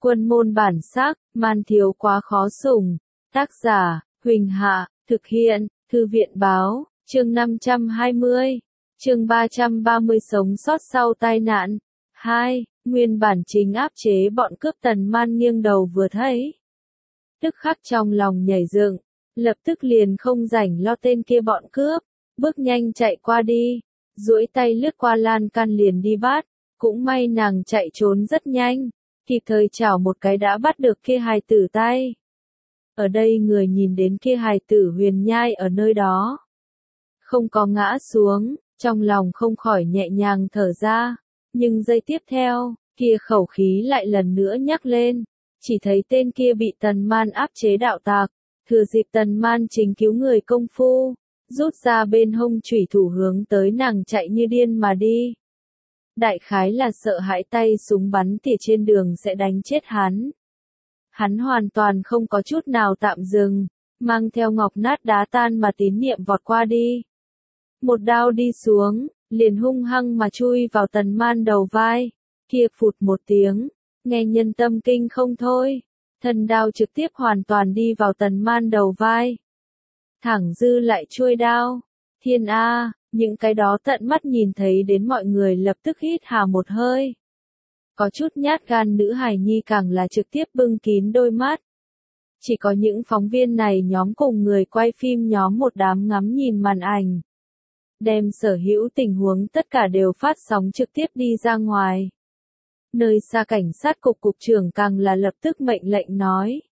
Quân môn bản sắc, man thiếu quá khó sủng. Tác giả, Huỳnh Hạ, thực hiện, Thư viện báo, chương 520, chương 330 sống sót sau tai nạn. 2. Nguyên bản chính áp chế bọn cướp Tần Man nghiêng đầu vừa thấy. Tức khắc trong lòng nhảy dựng, lập tức liền không rảnh lo tên kia bọn cướp, bước nhanh chạy qua đi, duỗi tay lướt qua lan can liền đi bắt, cũng may nàng chạy trốn rất nhanh, kịp thời chảo một cái đã bắt được kia hài tử tay. Ở đây người nhìn đến kia hài tử huyền nhai ở nơi đó, không có ngã xuống, trong lòng không khỏi nhẹ nhàng thở ra, nhưng giây tiếp theo, kia khẩu khí lại lần nữa nhắc lên, chỉ thấy tên kia bị Tần Man áp chế đạo tạc, thừa dịp Tần Man chính cứu người công phu, rút ra bên hông chủy thủ hướng tới nàng chạy như điên mà đi. Đại khái là sợ hãi tay súng bắn tỉa trên đường sẽ đánh chết hắn. Hắn hoàn toàn không có chút nào tạm dừng, mang theo ngọc nát đá tan mà tín niệm vọt qua đi. Một đao đi xuống, liền hung hăng mà chui vào Tần Man đầu vai, kia phụt một tiếng, nghe nhân tâm kinh không thôi, thân đao trực tiếp hoàn toàn đi vào Tần Man đầu vai. Thẳng dư lại chuôi đao, thiên a, những cái đó tận mắt nhìn thấy đến mọi người lập tức hít hà một hơi. Có chút nhát gan nữ hài nhi càng là trực tiếp bưng kín đôi mắt. Chỉ có những phóng viên này nhóm cùng người quay phim nhóm một đám ngắm nhìn màn ảnh. Đem sở hữu tình huống tất cả đều phát sóng trực tiếp đi ra ngoài. Nơi xa cảnh sát cục trưởng càng là lập tức mệnh lệnh nói.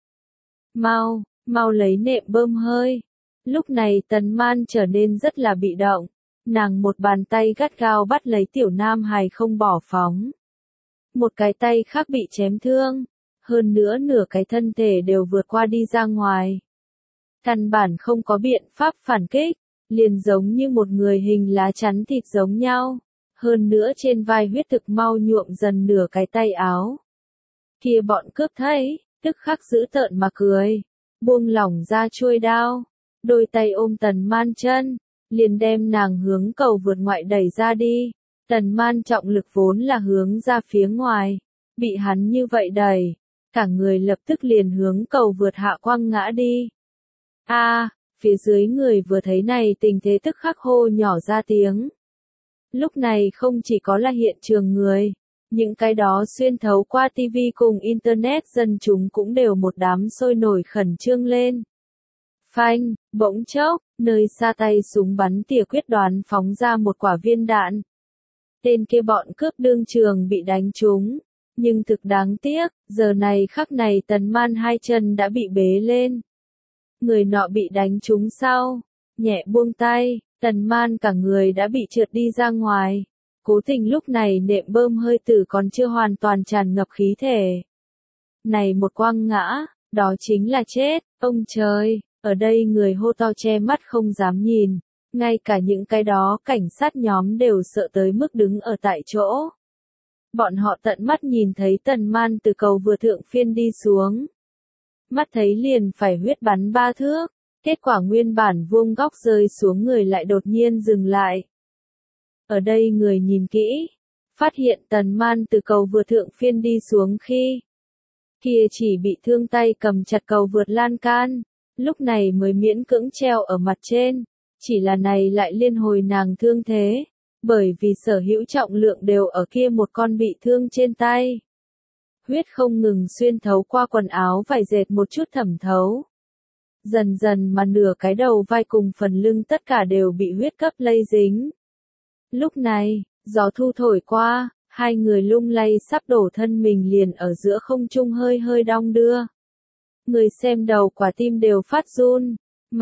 Mau lấy nệm bơm hơi. Lúc này Tần Man trở nên rất là bị động. Nàng một bàn tay gắt gao bắt lấy tiểu nam hài không bỏ phóng. Một cái tay khác bị chém thương. Hơn nữa nửa cái thân thể đều vượt qua đi ra ngoài. Căn bản không có biện pháp phản kích. Liền giống như một người hình lá chắn thịt giống nhau. Hơn nữa trên vai huyết thực mau nhuộm dần nửa cái tay áo. Kia bọn cướp thấy, tức khắc giữ tợn mà cười. Buông lỏng ra chuôi đao. Đôi tay ôm Tần Man chân. Liền đem nàng hướng cầu vượt ngoại đẩy ra đi. Tần Man trọng lực vốn là hướng ra phía ngoài. Bị hắn như vậy đẩy. Cả người lập tức liền hướng cầu vượt hạ quăng ngã đi. Phía dưới người vừa thấy này tình thế tức khắc hô nhỏ ra tiếng. Lúc này không chỉ có là hiện trường người, những cái đó xuyên thấu qua TV cùng Internet dân chúng cũng đều một đám sôi nổi khẩn trương lên. Phanh, bỗng chốc, nơi xa tay súng bắn tỉa quyết đoán phóng ra một quả viên đạn. Tên kia bọn cướp đương trường bị đánh trúng, nhưng thực đáng tiếc, giờ này khắc này Tần Man hai chân đã bị bế lên. Người nọ bị đánh trúng sau, nhẹ buông tay, Tần Man cả người đã bị trượt đi ra ngoài. Cố tình lúc này nệm bơm hơi tử còn chưa hoàn toàn tràn ngập khí thể. Này một quăng ngã, đó chính là chết, ông trời, ở đây người hô to che mắt không dám nhìn. Ngay cả những cái đó cảnh sát nhóm đều sợ tới mức đứng ở tại chỗ. Bọn họ tận mắt nhìn thấy Tần Man từ cầu vừa thượng phiên đi xuống. Mắt thấy liền phải huyết bắn 3 thước, kết quả nguyên bản vuông góc rơi xuống người lại đột nhiên dừng lại. Ở đây người nhìn kỹ, phát hiện Tần Man từ cầu vượt thượng phiên đi xuống khi kia chỉ bị thương tay cầm chặt cầu vượt lan can, lúc này mới miễn cưỡng treo ở mặt trên, chỉ là này lại liên hồi nàng thương thế, bởi vì sở hữu trọng lượng đều ở kia một con bị thương trên tay. Huyết không ngừng xuyên thấu qua quần áo vải dệt một chút thẩm thấu. Dần dần mà nửa cái đầu vai cùng phần lưng tất cả đều bị huyết cấp lây dính. Lúc này, gió thu thổi qua, hai người lung lay sắp đổ thân mình liền ở giữa không trung hơi hơi đong đưa. Người xem đầu quả tim đều phát run.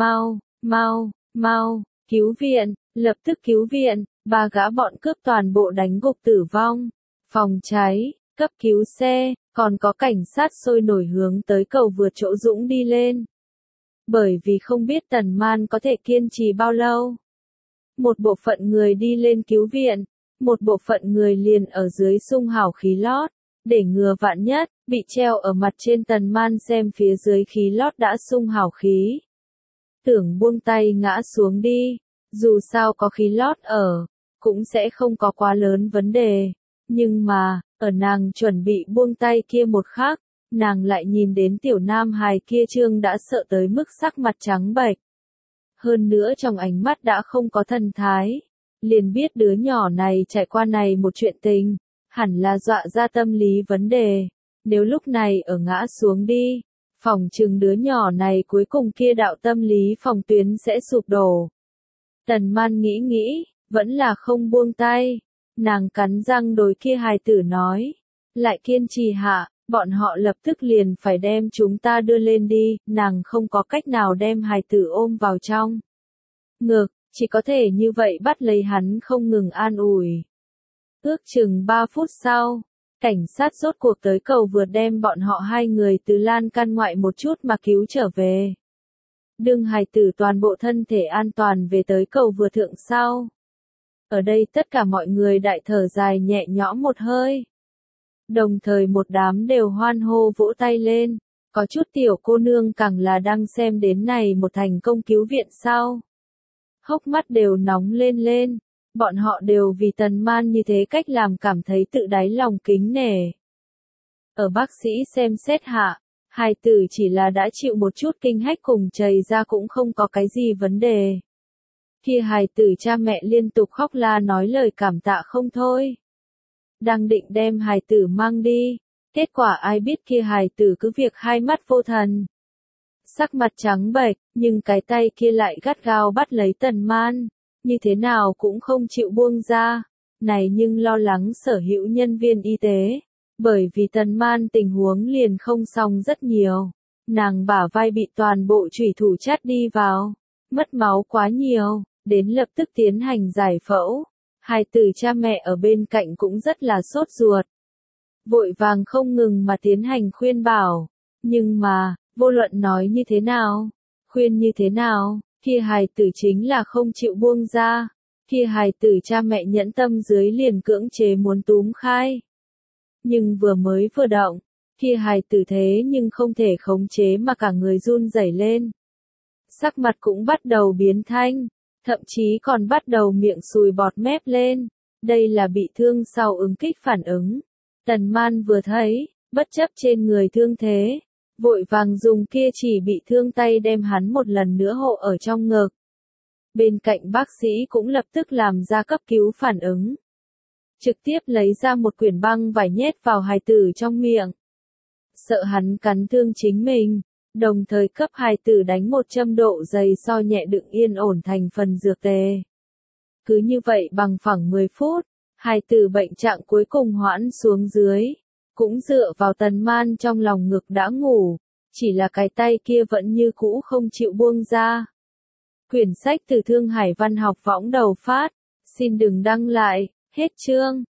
Mau, cứu viện, lập tức cứu viện, 3 gã bọn cướp toàn bộ đánh gục tử vong. Phòng cháy, cấp cứu xe, còn có cảnh sát sôi nổi hướng tới cầu vượt chỗ dũng đi lên. Bởi vì không biết Tần Man có thể kiên trì bao lâu. Một bộ phận người đi lên cứu viện, một bộ phận người liền ở dưới sung hào khí lót, để ngừa vạn nhất, bị treo ở mặt trên Tần Man xem phía dưới khí lót đã sung hào khí. Tưởng buông tay ngã xuống đi, dù sao có khí lót ở, cũng sẽ không có quá lớn vấn đề. Nhưng mà, ở nàng chuẩn bị buông tay kia một khắc, nàng lại nhìn đến tiểu nam hài kia trương đã sợ tới mức sắc mặt trắng bệch. Hơn nữa trong ánh mắt đã không có thần thái, liền biết đứa nhỏ này trải qua này một chuyện tình, hẳn là dọa ra tâm lý vấn đề, nếu lúc này ở ngã xuống đi, phỏng chừng đứa nhỏ này cuối cùng kia đạo tâm lý phòng tuyến sẽ sụp đổ. Tần Man nghĩ nghĩ, vẫn là không buông tay, nàng cắn răng đối kia hài tử nói, lại kiên trì hạ, bọn họ lập tức liền phải đem chúng ta đưa lên đi, nàng không có cách nào đem hài tử ôm vào trong ngực, chỉ có thể như vậy bắt lấy hắn không ngừng an ủi. Ước chừng 3 phút sau, cảnh sát rốt cuộc tới cầu vượt đem bọn họ hai người từ lan can ngoại một chút mà cứu trở về. Đương hài tử toàn bộ thân thể an toàn về tới cầu vượt thượng sau. Ở đây tất cả mọi người đại thở dài nhẹ nhõm một hơi. Đồng thời một đám đều hoan hô vỗ tay lên, có chút tiểu cô nương càng là đang xem đến này một thành công cứu viện sau. Hốc mắt đều nóng lên lên, bọn họ đều vì Tần Man như thế cách làm cảm thấy tự đáy lòng kính nể. Ở bác sĩ xem xét hạ, hài tử chỉ là đã chịu một chút kinh hách cùng chảy ra cũng không có cái gì vấn đề. Khi hài tử cha mẹ liên tục khóc la nói lời cảm tạ không thôi. Đang định đem hài tử mang đi, kết quả ai biết kia hài tử cứ việc hai mắt vô thần. Sắc mặt trắng bệch, nhưng cái tay kia lại gắt gao bắt lấy Tần Man, như thế nào cũng không chịu buông ra. Này nhưng lo lắng sở hữu nhân viên y tế, bởi vì Tần Man tình huống liền không xong rất nhiều. Nàng bả vai bị toàn bộ chủy thủ chát đi vào, mất máu quá nhiều, đến lập tức tiến hành giải phẫu. Hài tử cha mẹ ở bên cạnh cũng rất là sốt ruột. Vội vàng không ngừng mà tiến hành khuyên bảo. Nhưng mà, vô luận nói như thế nào, khuyên như thế nào, kia hài tử chính là không chịu buông ra. Kia hài tử cha mẹ nhẫn tâm dưới liền cưỡng chế muốn túm khai. Nhưng vừa mới vừa động, kia hài tử thế nhưng không thể khống chế mà cả người run rẩy lên. Sắc mặt cũng bắt đầu biến thanh, thậm chí còn bắt đầu miệng sùi bọt mép lên. Đây là bị thương sau ứng kích phản ứng. Tần Man vừa thấy, bất chấp trên người thương thế, vội vàng dùng kia chỉ bị thương tay đem hắn một lần nữa hộ ở trong ngực. Bên cạnh bác sĩ cũng lập tức làm ra cấp cứu phản ứng. Trực tiếp lấy ra một quyển băng vải nhét vào hài tử trong miệng. Sợ hắn cắn thương chính mình, đồng thời cấp hài tử đánh một châm độ dày so nhẹ đựng yên ổn thành phần dược tề. Cứ như vậy bằng phẳng 10 phút, hài tử bệnh trạng cuối cùng hoãn xuống dưới, cũng dựa vào Tần Man trong lòng ngực đã ngủ, chỉ là cái tay kia vẫn như cũ không chịu buông ra. Quyển sách từ Thương Hải Văn học võng đầu phát, xin đừng đăng lại, hết chương.